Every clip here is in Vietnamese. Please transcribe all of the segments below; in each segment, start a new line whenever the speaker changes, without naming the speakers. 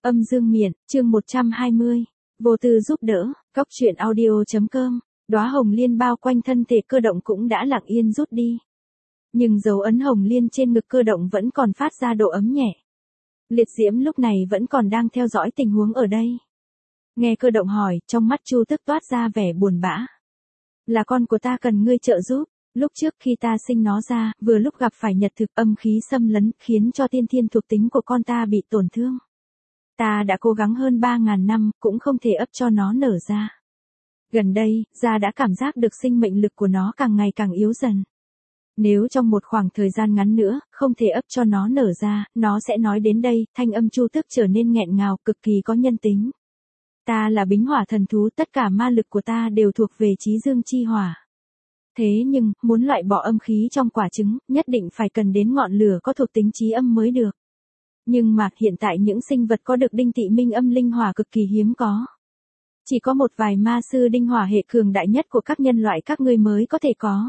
Âm dương miện, chương 120. Vô tư giúp đỡ, Cóc truyện audio.com. Đóa hồng liên bao quanh thân thể Cơ Động cũng đã lặng yên rút đi. Nhưng dấu ấn hồng liên trên ngực Cơ Động vẫn còn phát ra độ ấm nhẹ. Liệt Diễm lúc này vẫn còn đang theo dõi tình huống ở đây. Nghe Cơ Động hỏi, trong mắt Chu Tức toát ra vẻ buồn bã. Là con của ta cần ngươi trợ giúp. Lúc trước khi ta sinh nó ra, vừa lúc gặp phải nhật thực âm khí xâm lấn, khiến cho tiên thiên thuộc tính của con ta bị tổn thương. Ta đã cố gắng hơn 3.000 năm, cũng không thể ấp cho nó nở ra. Gần đây, gia đã cảm giác được sinh mệnh lực của nó càng ngày càng yếu dần. Nếu trong một khoảng thời gian ngắn nữa, không thể ấp cho nó nở ra, nó sẽ nói đến đây, thanh âm Chu Tức trở nên nghẹn ngào, cực kỳ có nhân tính. Ta là bính hỏa thần thú, tất cả ma lực của ta đều thuộc về chí dương chi hỏa. Thế nhưng, muốn loại bỏ âm khí trong quả trứng, nhất định phải cần đến ngọn lửa có thuộc tính chí âm mới được. Nhưng mà hiện tại những sinh vật có được đinh tị minh âm linh hỏa cực kỳ hiếm có. Chỉ có một vài ma sư đinh hỏa hệ cường đại nhất của các nhân loại các ngươi mới có thể có.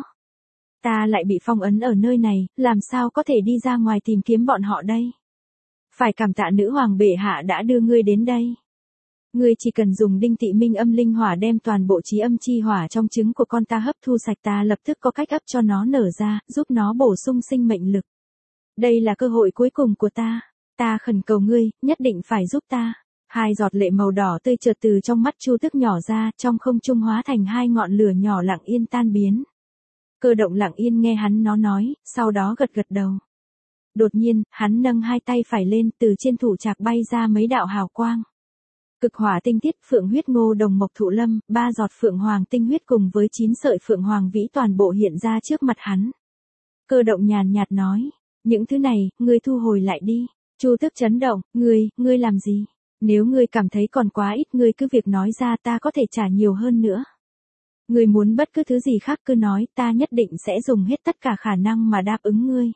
Ta lại bị phong ấn ở nơi này, làm sao có thể đi ra ngoài tìm kiếm bọn họ đây? Phải cảm tạ nữ hoàng bệ hạ đã đưa ngươi đến đây. Ngươi chỉ cần dùng đinh tị minh âm linh hỏa đem toàn bộ chí âm chi hỏa trong trứng của con ta hấp thu sạch, ta lập tức có cách ấp cho nó nở ra, giúp nó bổ sung sinh mệnh lực. Đây là cơ hội cuối cùng của ta. Ta khẩn cầu ngươi, nhất định phải giúp ta. Hai giọt lệ màu đỏ tươi chợt từ trong mắt Chu Tức nhỏ ra, trong không trung hóa thành hai ngọn lửa nhỏ lặng yên tan biến. Cơ Động lặng yên nghe hắn nó nói, sau đó gật gật đầu. Đột nhiên, hắn nâng hai tay phải lên, từ trên thủ trạc bay ra mấy đạo hào quang. Cực hỏa tinh tiết, phượng huyết ngô đồng mộc thụ lâm, 3 giọt phượng hoàng tinh huyết cùng với 9 sợi phượng hoàng vĩ toàn bộ hiện ra trước mặt hắn. Cơ Động nhàn nhạt nói, những thứ này, ngươi thu hồi lại đi. Chu Tức chấn động, ngươi làm gì? Nếu ngươi cảm thấy còn quá ít, ngươi cứ việc nói ra, ta có thể trả nhiều hơn nữa. Ngươi muốn bất cứ thứ gì khác cứ nói, ta nhất định sẽ dùng hết tất cả khả năng mà đáp ứng ngươi.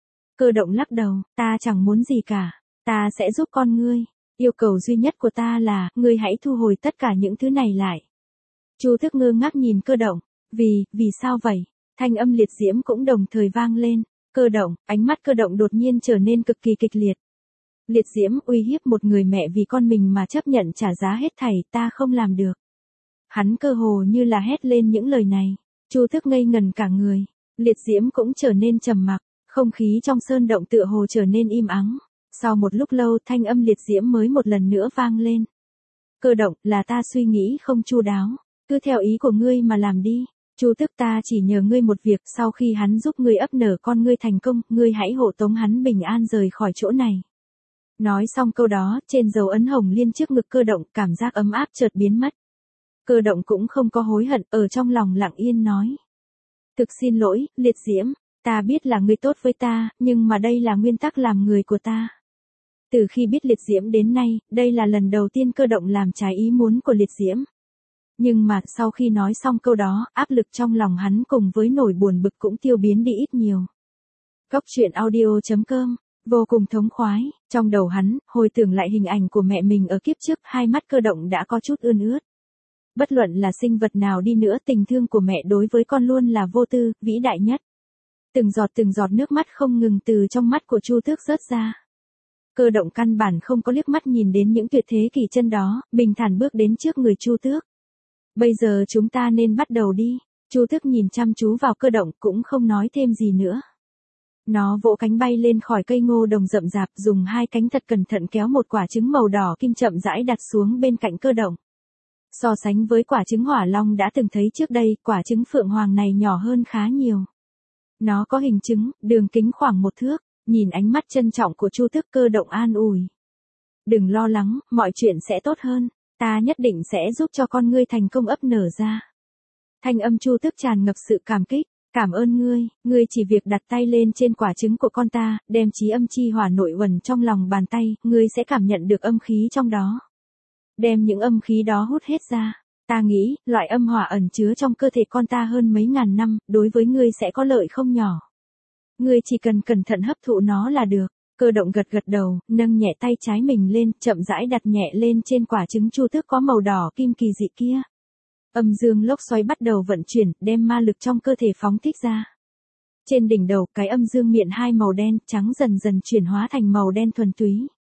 Cơ Động lắc đầu, ta chẳng muốn gì cả, ta sẽ giúp con ngươi. Yêu cầu duy nhất của ta là, ngươi hãy thu hồi tất cả những thứ này lại. Chu Tức ngơ ngác nhìn Cơ Động, vì sao vậy? Thanh âm liệt diễm cũng đồng thời vang lên. Cơ Động, ánh mắt Cơ Động đột nhiên trở nên cực kỳ kịch liệt. Liệt diễm uy hiếp một người mẹ vì con mình mà chấp nhận trả giá hết thảy, ta không làm được. Hắn cơ hồ như là hét lên những lời này. Chu Tức ngây ngần cả người. Liệt diễm cũng trở nên trầm mặc, không khí trong sơn động tựa hồ trở nên im ắng. Sau một lúc lâu, thanh âm liệt diễm mới một lần nữa vang lên. Cơ Động, là ta suy nghĩ không chu đáo, cứ theo ý của ngươi mà làm đi. Chu Tức, ta chỉ nhờ ngươi một việc, sau khi hắn giúp ngươi ấp nở con ngươi thành công, ngươi hãy hộ tống hắn bình an rời khỏi chỗ này. Nói xong câu đó, trên dấu ấn hồng liên trước ngực Cơ Động, cảm giác ấm áp chợt biến mất. Cơ Động cũng không có hối hận, ở trong lòng lặng yên nói. Thực xin lỗi, liệt diễm, ta biết là ngươi tốt với ta, nhưng mà đây là nguyên tắc làm người của ta. Từ khi biết liệt diễm đến nay, đây là lần đầu tiên Cơ Động làm trái ý muốn của liệt diễm. Nhưng mà, sau khi nói xong câu đó, áp lực trong lòng hắn cùng với nỗi buồn bực cũng tiêu biến đi ít nhiều. Cóc truyện audio.com, vô cùng thống khoái, trong đầu hắn, hồi tưởng lại hình ảnh của mẹ mình ở kiếp trước, hai mắt Cơ Động đã có chút ươn ướt. Bất luận là sinh vật nào đi nữa, tình thương của mẹ đối với con luôn là vô tư, vĩ đại nhất. Từng giọt nước mắt không ngừng từ trong mắt của Chu Tước rớt ra. Cơ Động căn bản không có liếc mắt nhìn đến những tuyệt thế kỳ chân đó, bình thản bước đến trước người Chu Tước. Bây giờ chúng ta nên bắt đầu đi. Chu Tước nhìn chăm chú vào Cơ Động, cũng không nói thêm gì nữa. Nó vỗ cánh bay lên khỏi cây ngô đồng rậm rạp, dùng hai cánh thật cẩn thận kéo một quả trứng màu đỏ kim chậm rãi đặt xuống bên cạnh Cơ Động. So sánh với quả trứng hỏa long đã từng thấy trước đây, quả trứng phượng hoàng này nhỏ hơn khá nhiều. Nó có hình trứng, đường kính khoảng 1 thước, nhìn ánh mắt trân trọng của Chu Tước, Cơ Động an ủi. Đừng lo lắng, mọi chuyện sẽ tốt hơn, ta nhất định sẽ giúp cho con ngươi thành công ấp nở ra. Thanh âm Chu Tước tràn ngập sự cảm kích, cảm ơn ngươi chỉ việc đặt tay lên trên quả trứng của con ta, đem chí âm chi hỏa nội uẩn trong lòng bàn tay, ngươi sẽ cảm nhận được âm khí trong đó. Đem những âm khí đó hút hết ra. Ta nghĩ, loại âm hỏa ẩn chứa trong cơ thể con ta hơn mấy ngàn năm, đối với ngươi sẽ có lợi không nhỏ. Ngươi chỉ cần cẩn thận hấp thụ nó là được. Cơ Động gật gật đầu, nâng nhẹ tay trái mình lên, chậm rãi đặt nhẹ lên trên quả trứng Chu Tước có màu đỏ kim kỳ dị kia. Âm dương lốc xoáy bắt đầu vận chuyển, đem ma lực trong cơ thể phóng thích ra. Trên đỉnh đầu, cái âm dương miện hai màu đen trắng dần dần chuyển hóa thành màu đen thuần túy.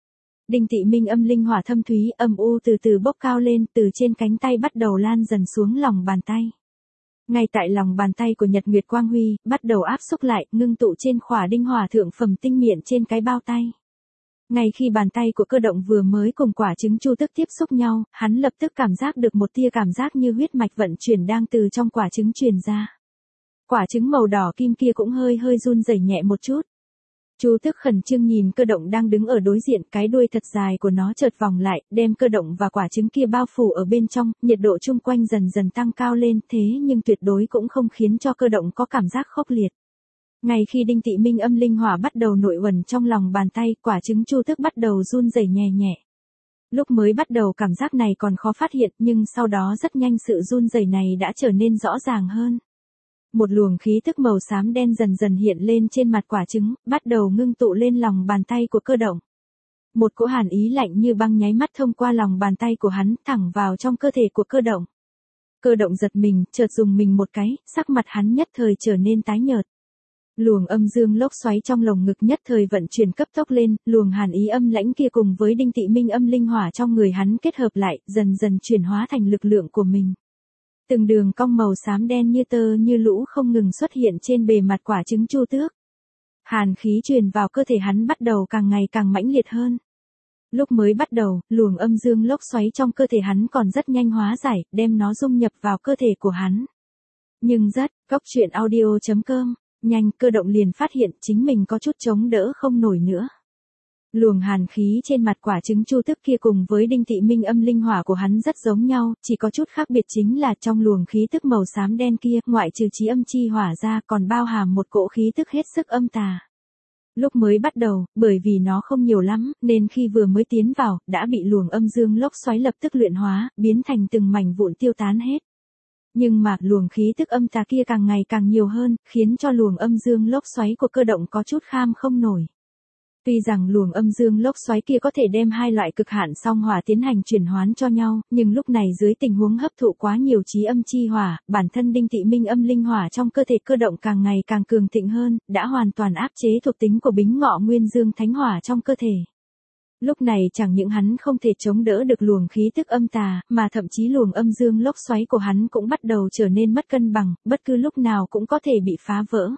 Đinh Tị Minh âm linh hỏa thâm thúy âm u từ từ bốc cao lên, từ trên cánh tay bắt đầu lan dần xuống lòng bàn tay. Ngay tại lòng bàn tay của Nhật Nguyệt Quang Huy, bắt đầu áp xúc lại, ngưng tụ trên khỏa đinh hỏa thượng phẩm tinh miện trên cái bao tay. Ngay khi bàn tay của Cơ Động vừa mới cùng quả trứng chu tước tiếp xúc nhau, hắn lập tức cảm giác được một tia cảm giác như huyết mạch vận chuyển đang từ trong quả trứng truyền ra. Quả trứng màu đỏ kim kia cũng hơi hơi run rẩy nhẹ một chút. Chu Tước khẩn trương nhìn Cơ Động đang đứng ở đối diện, cái đuôi thật dài của nó chợt vòng lại, đem Cơ Động và quả trứng kia bao phủ ở bên trong, nhiệt độ chung quanh dần dần tăng cao lên, thế nhưng tuyệt đối cũng không khiến cho Cơ Động có cảm giác khốc liệt. Ngay khi Đinh Tị Minh âm linh hỏa bắt đầu nội uẩn trong lòng bàn tay, quả trứng Chu Tước bắt đầu run rẩy nhẹ nhẹ. Lúc mới bắt đầu cảm giác này còn khó phát hiện, nhưng sau đó rất nhanh sự run rẩy này đã trở nên rõ ràng hơn. Một luồng khí tức màu xám đen dần dần hiện lên trên mặt quả trứng, bắt đầu ngưng tụ lên lòng bàn tay của Cơ Động. Một cỗ hàn ý lạnh như băng nháy mắt thông qua lòng bàn tay của hắn, thẳng vào trong cơ thể của Cơ Động. Cơ Động giật mình, chợt dùng mình một cái, sắc mặt hắn nhất thời trở nên tái nhợt. Luồng âm dương lốc xoáy trong lồng ngực nhất thời vận chuyển cấp tốc lên, luồng hàn ý âm lãnh kia cùng với Đinh Tị Minh âm linh hỏa trong người hắn kết hợp lại, dần dần chuyển hóa thành lực lượng của mình. Từng đường cong màu xám đen như tơ như lũ không ngừng xuất hiện trên bề mặt quả trứng Chu Tước. Hàn khí truyền vào cơ thể hắn bắt đầu càng ngày càng mãnh liệt hơn. Lúc mới bắt đầu, luồng âm dương lốc xoáy trong cơ thể hắn còn rất nhanh hóa giải, đem nó dung nhập vào cơ thể của hắn. Nhưng Cóc.audio.com, nhanh Cơ Động liền phát hiện chính mình có chút chống đỡ không nổi nữa. Luồng hàn khí trên mặt quả trứng Chu Tước kia cùng với Đinh Tị Minh âm linh hỏa của hắn rất giống nhau, chỉ có chút khác biệt chính là trong luồng khí tức màu xám đen kia, ngoại trừ chí âm chi hỏa ra còn bao hàm một cỗ khí tức hết sức âm tà. Lúc mới bắt đầu, bởi vì nó không nhiều lắm, nên khi vừa mới tiến vào, đã bị luồng âm dương lốc xoáy lập tức luyện hóa, biến thành từng mảnh vụn tiêu tán hết. Nhưng mà luồng khí tức âm tà kia càng ngày càng nhiều hơn, khiến cho luồng âm dương lốc xoáy của Cơ Động có chút kham không nổi. Tuy rằng luồng âm dương lốc xoáy kia có thể đem hai loại cực hạn song hỏa tiến hành chuyển hoán cho nhau, nhưng lúc này dưới tình huống hấp thụ quá nhiều chí âm chi hỏa, bản thân Đinh Tị Minh âm linh hỏa trong cơ thể Cơ Động càng ngày càng cường thịnh hơn, đã hoàn toàn áp chế thuộc tính của Bính Ngọ Nguyên Dương Thánh Hỏa trong cơ thể. Lúc này chẳng những hắn không thể chống đỡ được luồng khí tức âm tà, mà thậm chí luồng âm dương lốc xoáy của hắn cũng bắt đầu trở nên mất cân bằng, bất cứ lúc nào cũng có thể bị phá vỡ.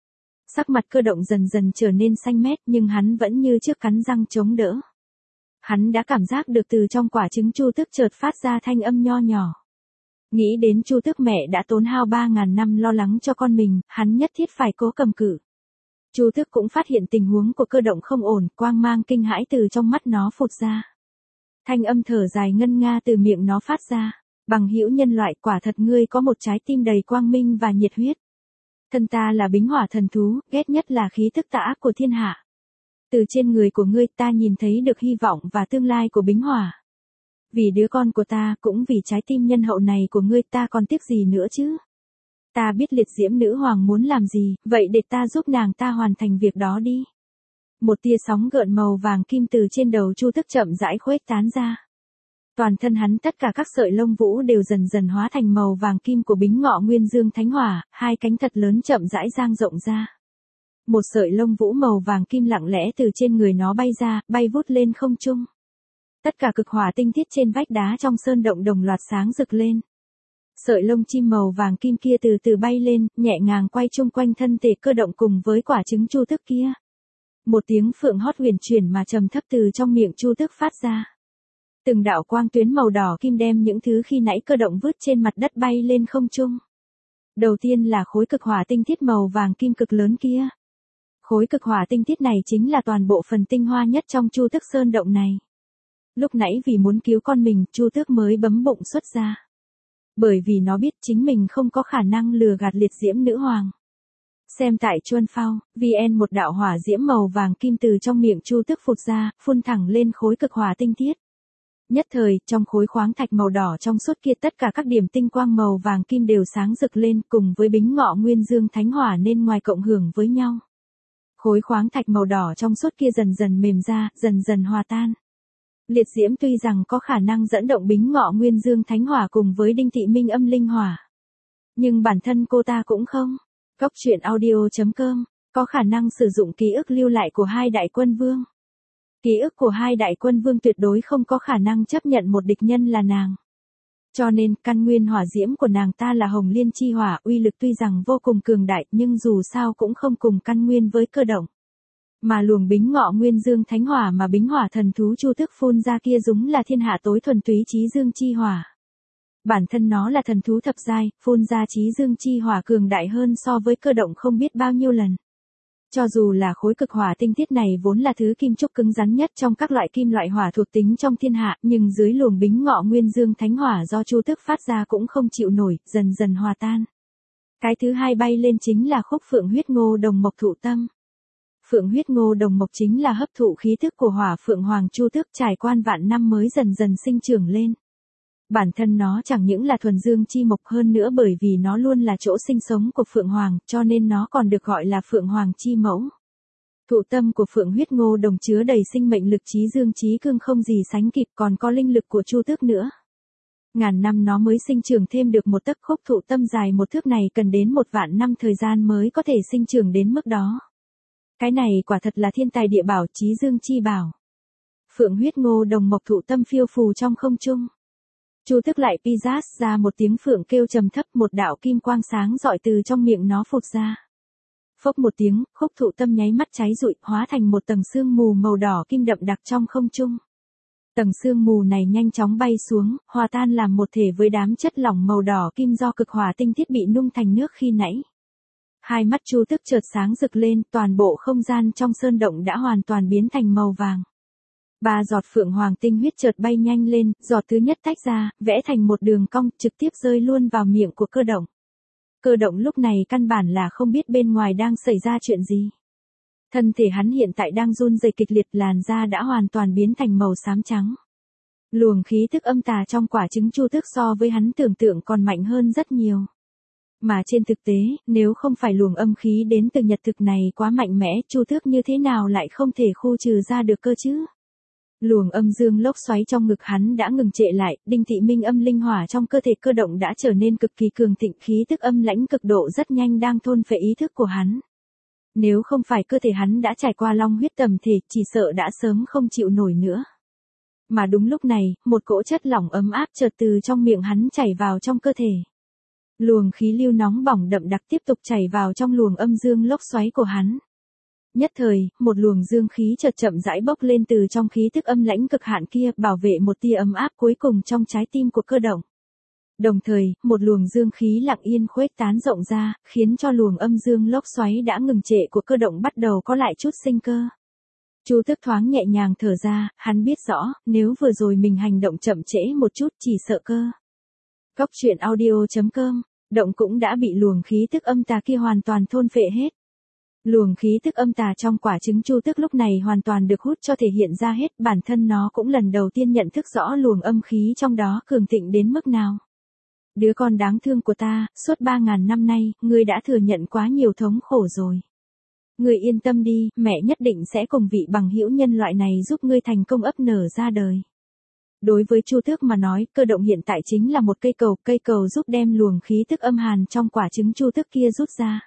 Sắc mặt Cơ Động dần dần trở nên xanh mét nhưng hắn vẫn như trước cắn răng chống đỡ. Hắn đã cảm giác được từ trong quả trứng Chu Tước chợt phát ra thanh âm nho nhỏ. Nghĩ đến Chu Tước mẹ đã tốn hao 3.000 năm lo lắng cho con mình, hắn nhất thiết phải cố cầm cự. Chu Tước cũng phát hiện tình huống của Cơ Động không ổn, quang mang kinh hãi từ trong mắt nó phụt ra. Thanh âm thở dài ngân nga từ miệng nó phát ra. Bằng hữu nhân loại, quả thật ngươi có một trái tim đầy quang minh và nhiệt huyết. Thân ta là Bính Hỏa thần thú, ghét nhất là khí tức tà ác của thiên hạ. Từ trên người của ngươi ta nhìn thấy được hy vọng và tương lai của Bính Hỏa. Vì đứa con của ta, cũng vì trái tim nhân hậu này của ngươi ta còn tiếc gì nữa chứ. Ta biết liệt diễm nữ hoàng muốn làm gì, vậy để ta giúp nàng ta hoàn thành việc đó đi. Một tia sóng gợn màu vàng kim từ trên đầu Chu Tước chậm rãi khuếch tán ra. Toàn thân hắn tất cả các sợi lông vũ đều dần dần hóa thành màu vàng kim của Bính Ngọ Nguyên Dương Thánh Hỏa, hai cánh thật lớn chậm rãi dang rộng ra. Một sợi lông vũ màu vàng kim lặng lẽ từ trên người nó bay ra, bay vút lên không trung. Tất cả cực hỏa tinh thiết trên vách đá trong sơn động đồng loạt sáng rực lên. Sợi lông chim màu vàng kim kia từ từ bay lên, nhẹ nhàng quay chung quanh thân thể Cơ Động cùng với quả trứng Chu Tước kia. Một tiếng phượng hót huyền chuyển mà trầm thấp từ trong miệng Chu Tước phát ra. Từng đạo quang tuyến màu đỏ kim đem những thứ khi nãy Cơ Động vứt trên mặt đất bay lên không trung. Đầu tiên là khối cực hỏa tinh thiết màu vàng kim cực lớn kia. Khối cực hỏa tinh thiết này chính là toàn bộ phần tinh hoa nhất trong Chu Tước sơn động này. Lúc nãy vì muốn cứu con mình, Chu Tước mới bấm bụng xuất ra. Bởi vì nó biết chính mình không có khả năng lừa gạt liệt diễm nữ hoàng. Xem tại Chuân Phao, VN một đạo hỏa diễm màu vàng kim từ trong miệng Chu Tước phụt ra, phun thẳng lên khối cực hỏa tinh thiết. Nhất thời, trong khối khoáng thạch màu đỏ trong suốt kia tất cả các điểm tinh quang màu vàng kim đều sáng rực lên cùng với Bính Ngọ Nguyên Dương Thánh Hỏa nên ngoài cộng hưởng với nhau. Khối khoáng thạch màu đỏ trong suốt kia dần dần mềm ra, dần dần hòa tan. Liệt diễm tuy rằng có khả năng dẫn động Bính Ngọ Nguyên Dương Thánh Hỏa cùng với Đinh Tị Minh âm linh hỏa. Nhưng bản thân cô ta cũng không. Cóc.audio.com, có khả năng sử dụng ký ức lưu lại của hai đại quân vương. Ký ức của hai đại quân vương tuyệt đối không có khả năng chấp nhận một địch nhân là nàng. Cho nên, căn nguyên hỏa diễm của nàng ta là hồng liên chi hỏa, uy lực tuy rằng vô cùng cường đại, nhưng dù sao cũng không cùng căn nguyên với cơ động. Mà luồng bính ngọ nguyên dương thánh hỏa mà bính hỏa thần thú Chu Tước phun ra kia đúng là thiên hạ tối thuần túy chí dương chi hỏa. Bản thân nó là thần thú thập giai, phun ra chí dương chi hỏa cường đại hơn so với cơ động không biết bao nhiêu lần. Cho dù là khối cực hỏa tinh thiết này vốn là thứ kim trúc cứng rắn nhất trong các loại kim loại hỏa thuộc tính trong thiên hạ, nhưng dưới luồng bính ngọ nguyên dương thánh hỏa do Chu Tước phát ra cũng không chịu nổi, dần dần hòa tan. Cái thứ hai bay lên chính là khúc phượng huyết ngô đồng mộc thụ tâm. Phượng huyết ngô đồng mộc chính là hấp thụ khí thức của hỏa phượng hoàng Chu Tước trải qua vạn năm mới dần dần sinh trưởng lên. Bản thân nó chẳng những là thuần dương chi mộc hơn nữa bởi vì nó luôn là chỗ sinh sống của Phượng Hoàng, cho nên nó còn được gọi là Phượng Hoàng chi mẫu. Thụ tâm của Phượng huyết ngô đồng chứa đầy sinh mệnh lực trí dương trí cương không gì sánh kịp, còn có linh lực của Chu Tước nữa. Ngàn năm nó mới sinh trưởng thêm được một tấc, khúc thụ tâm dài một thước này cần đến 1.000 năm thời gian mới có thể sinh trưởng đến mức đó. Cái này quả thật là thiên tài địa bảo, trí dương chi bảo. Phượng huyết ngô đồng mộc thụ tâm phiêu phù trong không trung. Chu Tước lại Pisas ra một tiếng phượng kêu trầm thấp, một đạo kim quang sáng rọi từ trong miệng nó phụt ra. Phốc một tiếng, khúc thụ tâm nháy mắt cháy rụi, hóa thành một tầng sương mù màu đỏ kim đậm đặc trong không trung. Tầng sương mù này nhanh chóng bay xuống, hòa tan làm một thể với đám chất lỏng màu đỏ kim do cực hỏa tinh thiết bị nung thành nước khi nãy. Hai mắt Chu Tước chợt sáng rực lên, toàn bộ không gian trong sơn động đã hoàn toàn biến thành màu vàng. 3 giọt phượng hoàng tinh huyết chợt bay nhanh lên, giọt thứ nhất tách ra, vẽ thành một đường cong, trực tiếp rơi luôn vào miệng của cơ động. Cơ động lúc này căn bản là không biết bên ngoài đang xảy ra chuyện gì. Thân thể hắn hiện tại đang run rẩy kịch liệt, làn da đã hoàn toàn biến thành màu xám trắng. Luồng khí tức âm tà trong quả trứng Chu Tước so với hắn tưởng tượng còn mạnh hơn rất nhiều. Mà trên thực tế, nếu không phải luồng âm khí đến từ nhật thực này quá mạnh mẽ, Chu Tước như thế nào lại không thể khu trừ ra được cơ chứ? Luồng âm dương lốc xoáy trong ngực hắn đã ngừng trệ lại, đinh thị minh âm linh hỏa trong cơ thể cơ động đã trở nên cực kỳ cường thịnh, khí tức âm lãnh cực độ rất nhanh đang thôn phệ ý thức của hắn. Nếu không phải cơ thể hắn đã trải qua long huyết tầm thể, chỉ sợ đã sớm không chịu nổi nữa. Mà đúng lúc này, một cỗ chất lỏng ấm áp chợt từ trong miệng hắn chảy vào trong cơ thể. Luồng khí lưu nóng bỏng đậm đặc tiếp tục chảy vào trong luồng âm dương lốc xoáy của hắn. Nhất thời, một luồng dương khí chợt chậm rãi bốc lên từ trong khí tức âm lãnh cực hạn kia, bảo vệ một tia ấm áp cuối cùng trong trái tim của cơ động. Đồng thời, một luồng dương khí lặng yên khuếch tán rộng ra, khiến cho luồng âm dương lốc xoáy đã ngừng trệ của cơ động bắt đầu có lại chút sinh cơ. Chu Tước thoáng nhẹ nhàng thở ra, hắn biết rõ, nếu vừa rồi mình hành động chậm trễ một chút chỉ sợ cơ. Cóc truyện audio.com, động cũng đã bị luồng khí tức âm tà kia hoàn toàn thôn phệ hết. Luồng khí tức âm tà trong quả trứng Chu Tước lúc này hoàn toàn được hút cho thể hiện ra hết, bản thân nó cũng lần đầu tiên nhận thức rõ luồng âm khí trong đó cường thịnh đến mức nào. Đứa con đáng thương của ta, suốt 3.000 năm nay, ngươi đã thừa nhận quá nhiều thống khổ rồi. Ngươi yên tâm đi, mẹ nhất định sẽ cùng vị bằng hữu nhân loại này giúp ngươi thành công ấp nở ra đời. Đối với Chu Tước mà nói, cơ động hiện tại chính là một cây cầu giúp đem luồng khí tức âm hàn trong quả trứng Chu Tước kia rút ra.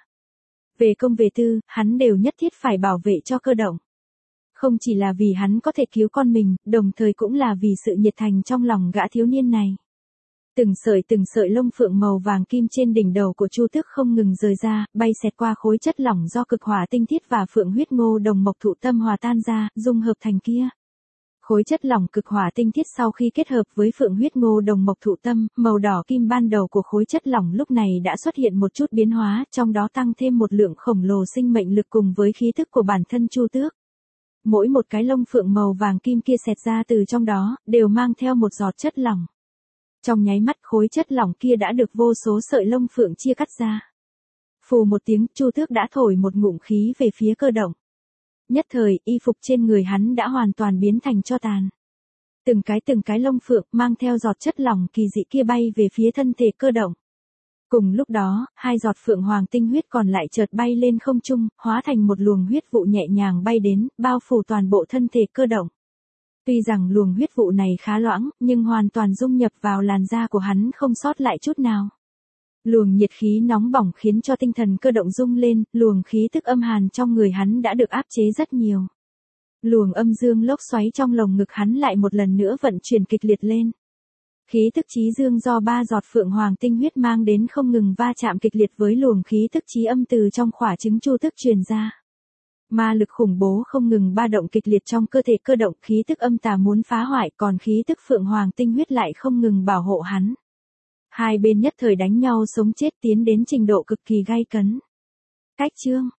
Về công về tư, hắn đều nhất thiết phải bảo vệ cho cơ động. Không chỉ là vì hắn có thể cứu con mình, đồng thời cũng là vì sự nhiệt thành trong lòng gã thiếu niên này. Từng sợi lông phượng màu vàng kim trên đỉnh đầu của Chu Tước không ngừng rời ra, bay xẹt qua khối chất lỏng do cực hỏa tinh thiết và phượng huyết ngô đồng mộc thụ tâm hòa tan ra, dung hợp thành kia. Khối chất lỏng cực hỏa tinh thiết sau khi kết hợp với phượng huyết ngô đồng mộc thụ tâm, màu đỏ kim ban đầu của khối chất lỏng lúc này đã xuất hiện một chút biến hóa, trong đó tăng thêm một lượng khổng lồ sinh mệnh lực cùng với khí thức của bản thân Chu Tước. Mỗi một cái lông phượng màu vàng kim kia xẹt ra từ trong đó, đều mang theo một giọt chất lỏng. Trong nháy mắt khối chất lỏng kia đã được vô số sợi lông phượng chia cắt ra. Phù một tiếng, Chu Tước đã thổi một ngụm khí về phía cơ động. Nhất thời, y phục trên người hắn đã hoàn toàn biến thành tro tàn. Từng cái lông phượng mang theo giọt chất lỏng kỳ dị kia bay về phía thân thể cơ động. Cùng lúc đó, 2 giọt phượng hoàng tinh huyết còn lại chợt bay lên không trung, hóa thành một luồng huyết vụ nhẹ nhàng bay đến, bao phủ toàn bộ thân thể cơ động. Tuy rằng luồng huyết vụ này khá loãng, nhưng hoàn toàn dung nhập vào làn da của hắn không sót lại chút nào. Luồng nhiệt khí nóng bỏng khiến cho tinh thần cơ động rung lên, luồng khí tức âm hàn trong người hắn đã được áp chế rất nhiều. Luồng âm dương lốc xoáy trong lồng ngực hắn lại một lần nữa vận chuyển kịch liệt lên. Khí tức chí dương do 3 giọt phượng hoàng tinh huyết mang đến không ngừng va chạm kịch liệt với luồng khí tức chí âm từ trong quả trứng chu tức truyền ra. Ma lực khủng bố không ngừng ba động kịch liệt trong cơ thể cơ động, khí tức âm tà muốn phá hoại, còn khí tức phượng hoàng tinh huyết lại không ngừng bảo hộ hắn. Hai bên nhất thời đánh nhau sống chết tiến đến trình độ cực kỳ gay cấn. Cách chương